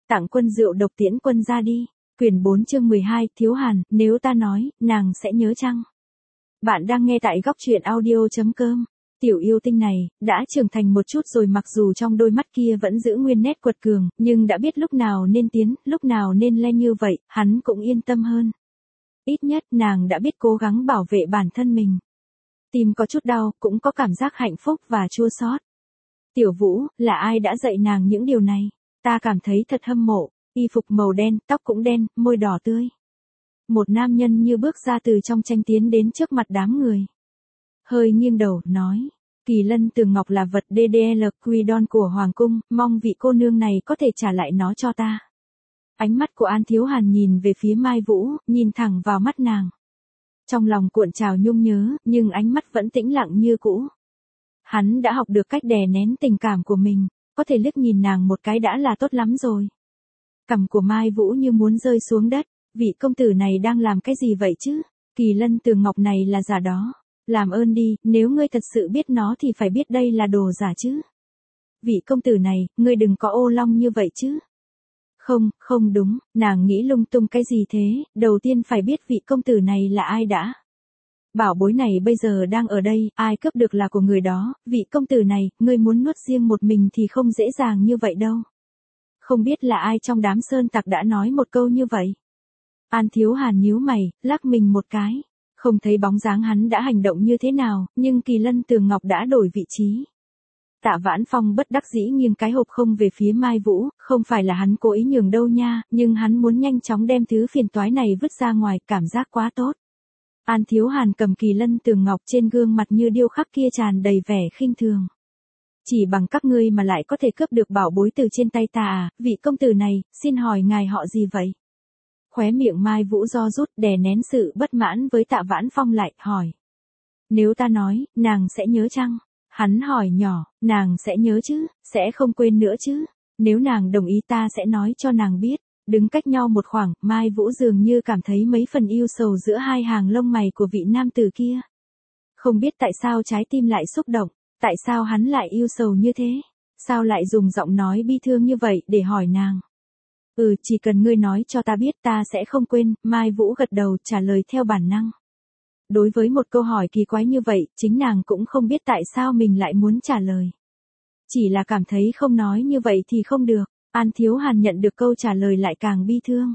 Tặng quân rượu độc tiễn quân ra đi. Quyển 4 chương 12, Thiếu Hàn, nếu ta nói, nàng sẽ nhớ chăng? Bạn đang nghe tại góc truyện audio.com. Tiểu yêu tinh này, đã trưởng thành một chút rồi, mặc dù trong đôi mắt kia vẫn giữ nguyên nét quật cường, nhưng đã biết lúc nào nên tiến, lúc nào nên le, như vậy, hắn cũng yên tâm hơn. Ít nhất nàng đã biết cố gắng bảo vệ bản thân mình. Tim có chút đau, cũng có cảm giác hạnh phúc và chua xót. Tiểu Vũ, là ai đã dạy nàng những điều này? Ta cảm thấy thật hâm mộ, y phục màu đen, tóc cũng đen, môi đỏ tươi. Một nam nhân như bước ra từ trong tranh tiến đến trước mặt đám người. Hơi nghiêng đầu, nói, Kỳ Lân Tường Ngọc là vật DDL Quidon của Hoàng Cung, mong vị cô nương này có thể trả lại nó cho ta. Ánh mắt của An Thiếu Hàn nhìn về phía Mai Vũ, nhìn thẳng vào mắt nàng. Trong lòng cuộn trào nhung nhớ, nhưng ánh mắt vẫn tĩnh lặng như cũ. Hắn đã học được cách đè nén tình cảm của mình, có thể liếc nhìn nàng một cái đã là tốt lắm rồi. Cằm của Mai Vũ như muốn rơi xuống đất, vị công tử này đang làm cái gì vậy chứ? Kỳ Lân Tường Ngọc này là giả đó. Làm ơn đi, nếu ngươi thật sự biết nó thì phải biết đây là đồ giả chứ. Vị công tử này, ngươi đừng có ô long như vậy chứ. Không đúng, nàng nghĩ lung tung cái gì thế, đầu tiên phải biết vị công tử này là ai đã. Bảo bối này bây giờ đang ở đây, ai cướp được là của người đó, vị công tử này, ngươi muốn nuốt riêng một mình thì không dễ dàng như vậy đâu. Không biết là ai trong đám sơn tặc đã nói một câu như vậy. An Thiếu Hàn nhíu mày, lắc mình một cái. Không thấy bóng dáng hắn đã hành động như thế nào, nhưng Kỳ Lân Tường Ngọc đã đổi vị trí. Tạ Vãn Phong bất đắc dĩ nghiêng cái hộp không về phía Mai Vũ, không phải là hắn cố ý nhường đâu nha, nhưng hắn muốn nhanh chóng đem thứ phiền toái này vứt ra ngoài, cảm giác quá tốt. An Thiếu Hàn cầm Kỳ Lân Tường Ngọc, trên gương mặt như điêu khắc kia tràn đầy vẻ khinh thường. Chỉ bằng các ngươi mà lại có thể cướp được bảo bối từ trên tay ta à, vị công tử này, xin hỏi ngài họ gì vậy? Khóe miệng Mai Vũ do rút, đè nén sự bất mãn với Tạ Vãn Phong lại, hỏi. Nếu ta nói, nàng sẽ nhớ chăng? Hắn hỏi nhỏ, nàng sẽ nhớ chứ, sẽ không quên nữa chứ. Nếu nàng đồng ý ta sẽ nói cho nàng biết. Đứng cách nhau một khoảng, Mai Vũ dường như cảm thấy mấy phần yêu sầu giữa hai hàng lông mày của vị nam tử kia. Không biết tại sao trái tim lại xúc động, tại sao hắn lại yêu sầu như thế, sao lại dùng giọng nói bi thương như vậy để hỏi nàng. Chỉ cần ngươi nói cho ta biết ta sẽ không quên, Mai Vũ gật đầu trả lời theo bản năng. Đối với một câu hỏi kỳ quái như vậy, chính nàng cũng không biết tại sao mình lại muốn trả lời. Chỉ là cảm thấy không nói như vậy thì không được. An Thiếu Hàn nhận được câu trả lời lại càng bi thương.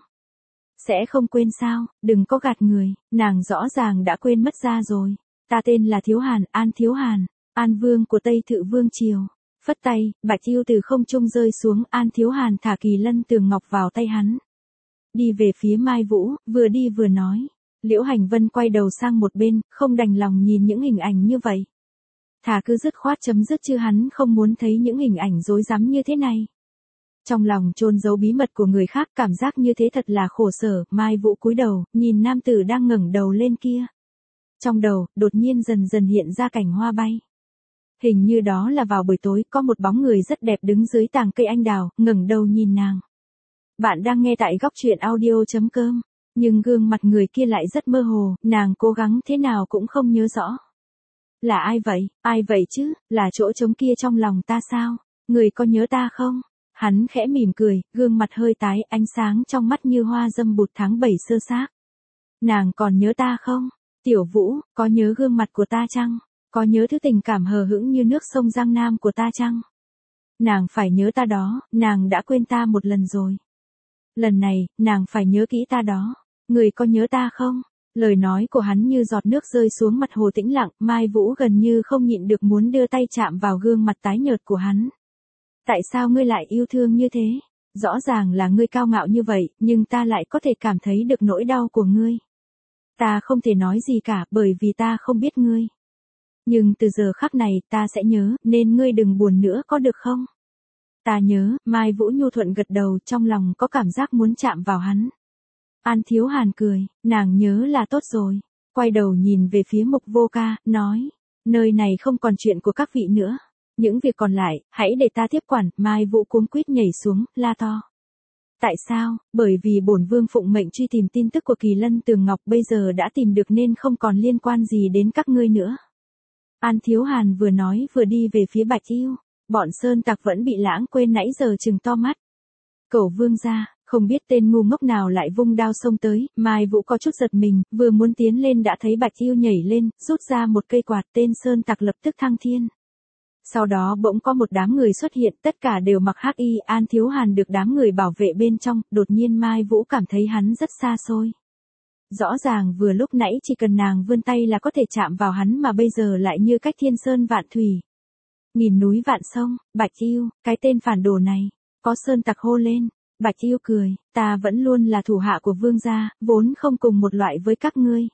Sẽ không quên sao, đừng có gạt người, nàng rõ ràng đã quên mất ra rồi. Ta tên là Thiếu Hàn, An Thiếu Hàn, An Vương của Tây Thự Vương Triều. Phất tay, bạch yêu từ không trung rơi xuống, An Thiếu Hàn thả Kỳ Lân Tường Ngọc vào tay hắn. Đi về phía Mai Vũ, vừa đi vừa nói. Liễu Hành Vân quay đầu sang một bên, không đành lòng nhìn những hình ảnh như vậy. Thà cứ dứt khoát chấm dứt chứ hắn không muốn thấy những hình ảnh rối rắm như thế này. Trong lòng chôn giấu bí mật của người khác, cảm giác như thế thật là khổ sở. Mai Vũ cúi đầu, nhìn nam tử đang ngẩng đầu lên kia. Trong đầu, đột nhiên dần dần hiện ra cảnh hoa bay. Hình như đó là vào buổi tối, có một bóng người rất đẹp đứng dưới tàng cây anh đào, ngẩng đầu nhìn nàng. Bạn đang nghe tại góc truyện audio.com, nhưng gương mặt người kia lại rất mơ hồ, nàng cố gắng thế nào cũng không nhớ rõ. Là ai vậy? Ai vậy chứ? Là chỗ trống kia trong lòng ta sao? Người có nhớ ta không? Hắn khẽ mỉm cười, gương mặt hơi tái, ánh sáng trong mắt như hoa dâm bụt tháng 7 sơ xác. Nàng còn nhớ ta không? Tiểu Vũ, có nhớ gương mặt của ta chăng? Có nhớ thứ tình cảm hờ hững như nước sông Giang Nam của ta chăng? Nàng phải nhớ ta đó, nàng đã quên ta một lần rồi. Lần này, nàng phải nhớ kỹ ta đó. Người có nhớ ta không? Lời nói của hắn như giọt nước rơi xuống mặt hồ tĩnh lặng, Mai Vũ gần như không nhịn được muốn đưa tay chạm vào gương mặt tái nhợt của hắn. Tại sao ngươi lại yêu thương như thế? Rõ ràng là ngươi cao ngạo như vậy, nhưng ta lại có thể cảm thấy được nỗi đau của ngươi. Ta không thể nói gì cả, bởi vì ta không biết ngươi. Nhưng từ giờ khắc này, ta sẽ nhớ, nên ngươi đừng buồn nữa có được không? Ta nhớ, Mai Vũ nhu thuận gật đầu, trong lòng có cảm giác muốn chạm vào hắn. An Thiếu Hàn cười, nàng nhớ là tốt rồi. Quay đầu nhìn về phía Mục Vô Ca, nói, nơi này không còn chuyện của các vị nữa. Những việc còn lại, hãy để ta tiếp quản. Mai Vũ cuống quýt nhảy xuống, la to. Tại sao? Bởi vì bổn vương phụng mệnh truy tìm tin tức của Kỳ Lân Tường Ngọc bây giờ đã tìm được nên không còn liên quan gì đến các ngươi nữa. An Thiếu Hàn vừa nói vừa đi về phía Bạch Yêu. Bọn sơn tặc vẫn bị lãng quên nãy giờ trừng to mắt. Cẩu vương gia, không biết tên ngu ngốc nào lại vung đao xông tới, Mai Vũ có chút giật mình, vừa muốn tiến lên đã thấy Bạch Yêu nhảy lên, rút ra một cây quạt, tên sơn tặc lập tức thăng thiên. Sau đó bỗng có một đám người xuất hiện, tất cả đều mặc hắc y, An Thiếu Hàn được đám người bảo vệ bên trong, đột nhiên Mai Vũ cảm thấy hắn rất xa xôi. Rõ ràng vừa lúc nãy chỉ cần nàng vươn tay là có thể chạm vào hắn mà bây giờ lại như cách thiên sơn vạn thủy. Nghìn núi vạn sông, Bạch Yêu, cái tên phản đồ này, có sơn tặc hô lên. Bạch Yêu cười, ta vẫn luôn là thủ hạ của vương gia, vốn không cùng một loại với các ngươi.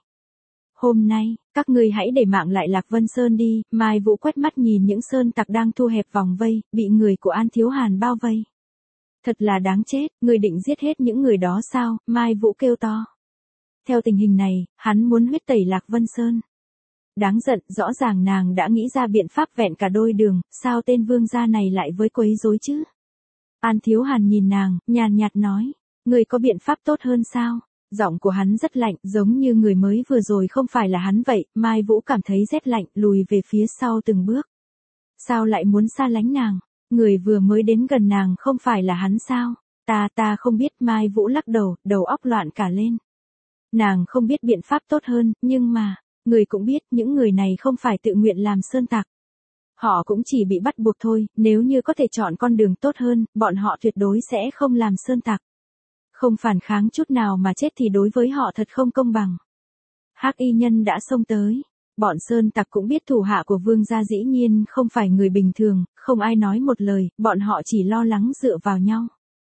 Hôm nay, các ngươi hãy để mạng lại Lạc Vân Sơn đi. Mai Vũ quét mắt nhìn những sơn tặc đang thu hẹp vòng vây, bị người của An Thiếu Hàn bao vây. Thật là đáng chết, ngươi định giết hết những người đó sao? Mai Vũ kêu to. Theo tình hình này, hắn muốn huyết tẩy Lạc Vân Sơn. Đáng giận, rõ ràng nàng đã nghĩ ra biện pháp vẹn cả đôi đường, sao tên vương gia này lại với quấy rối chứ? An Thiếu Hàn nhìn nàng, nhàn nhạt nói, người có biện pháp tốt hơn sao? Giọng của hắn rất lạnh, giống như người mới vừa rồi không phải là hắn vậy. Mai Vũ cảm thấy rét lạnh, lùi về phía sau từng bước. Sao lại muốn xa lánh nàng? Người vừa mới đến gần nàng không phải là hắn sao? Ta không biết. Mai Vũ lắc đầu, đầu óc loạn cả lên. Nàng không biết biện pháp tốt hơn, nhưng mà, người cũng biết những người này không phải tự nguyện làm sơn tặc. Họ cũng chỉ bị bắt buộc thôi, nếu như có thể chọn con đường tốt hơn, bọn họ tuyệt đối sẽ không làm sơn tặc. Không phản kháng chút nào mà chết thì đối với họ thật không công bằng. Hắc y nhân đã xông tới. Bọn sơn tặc cũng biết thủ hạ của vương gia dĩ nhiên không phải người bình thường, không ai nói một lời, bọn họ chỉ lo lắng dựa vào nhau.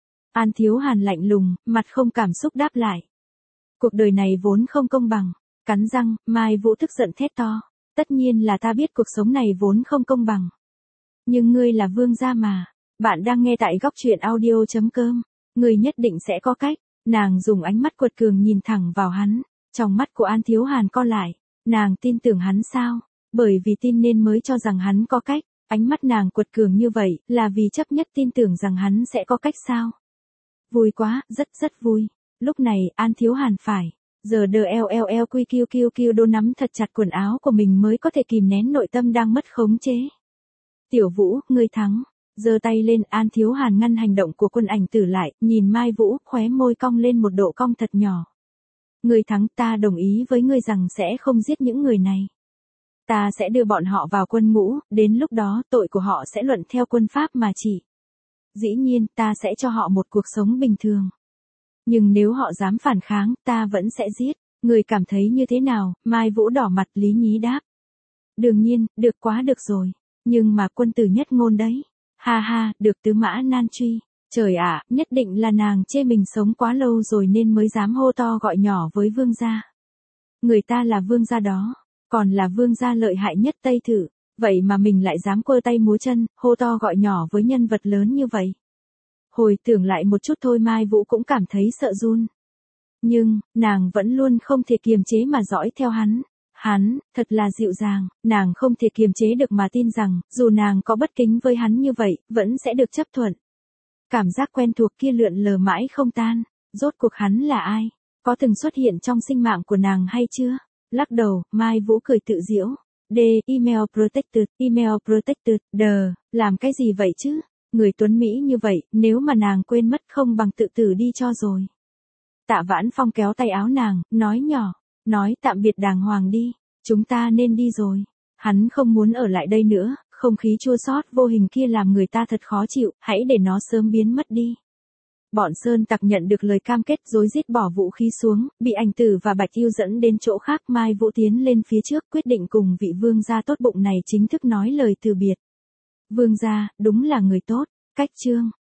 An Thiếu Hàn lạnh lùng, mặt không cảm xúc đáp lại. Cuộc đời này vốn không công bằng. Cắn răng, Mai Vũ tức giận thét to. Tất nhiên là ta biết cuộc sống này vốn không công bằng. Nhưng ngươi là vương gia mà. Bạn đang nghe tại góc truyện audio.com. Ngươi nhất định sẽ có cách. Nàng dùng ánh mắt quật cường nhìn thẳng vào hắn. Trong mắt của An Thiếu Hàn co lại. Nàng tin tưởng hắn sao? Bởi vì tin nên mới cho rằng hắn có cách. Ánh mắt nàng quật cường như vậy là vì chấp nhất tin tưởng rằng hắn sẽ có cách sao? Vui quá, rất rất vui. Lúc này An Thiếu Hàn phải. Giờ đờ QQQQ đô nắm thật chặt quần áo của mình mới có thể kìm nén nội tâm đang mất khống chế. Tiểu Vũ, ngươi thắng. Giơ tay lên. An Thiếu Hàn ngăn hành động của Quân Ảnh Tử lại, nhìn Mai Vũ, khóe môi cong lên một độ cong thật nhỏ. Ngươi thắng, ta đồng ý với ngươi rằng sẽ không giết những người này. Ta sẽ đưa bọn họ vào quân ngũ, đến lúc đó tội của họ sẽ luận theo quân pháp mà trị. Dĩ nhiên, ta sẽ cho họ một cuộc sống bình thường. Nhưng nếu họ dám phản kháng, ta vẫn sẽ giết. Người cảm thấy như thế nào? Mai Vũ đỏ mặt lý nhí đáp. Đương nhiên, được quá được rồi. Nhưng mà quân tử nhất ngôn đấy. Ha ha, được tứ mã nan truy. Trời ạ, nhất định là nàng chê mình sống quá lâu rồi nên mới dám hô to gọi nhỏ với vương gia. Người ta là vương gia đó, còn là vương gia lợi hại nhất Tây Thử. Vậy mà mình lại dám quơ tay múa chân, hô to gọi nhỏ với nhân vật lớn như vậy. Hồi tưởng lại một chút thôi Mai Vũ cũng cảm thấy sợ run. Nhưng, nàng vẫn luôn không thể kiềm chế mà dõi theo hắn. Hắn, thật là dịu dàng, nàng không thể kiềm chế được mà tin rằng, dù nàng có bất kính với hắn như vậy, vẫn sẽ được chấp thuận. Cảm giác quen thuộc kia lượn lờ mãi không tan. Rốt cuộc hắn là ai? Có từng xuất hiện trong sinh mạng của nàng hay chưa? Lắc đầu, Mai Vũ cười tự giễu. Email protected, làm cái gì vậy chứ? Người tuấn Mỹ như vậy, nếu mà nàng quên mất không bằng tự tử đi cho rồi. Tạ Vãn Phong kéo tay áo nàng, nói nhỏ, nói tạm biệt đàng hoàng đi, chúng ta nên đi rồi. Hắn không muốn ở lại đây nữa, không khí chua xót vô hình kia làm người ta thật khó chịu, hãy để nó sớm biến mất đi. Bọn sơn tặc nhận được lời cam kết rối rít bỏ vũ khí xuống, bị Ảnh Tử và Bạch Yêu dẫn đến chỗ khác. Mai Vũ tiến lên phía trước quyết định cùng vị vương gia tốt bụng này chính thức nói lời từ biệt. Vương gia, đúng là người tốt. Cách chương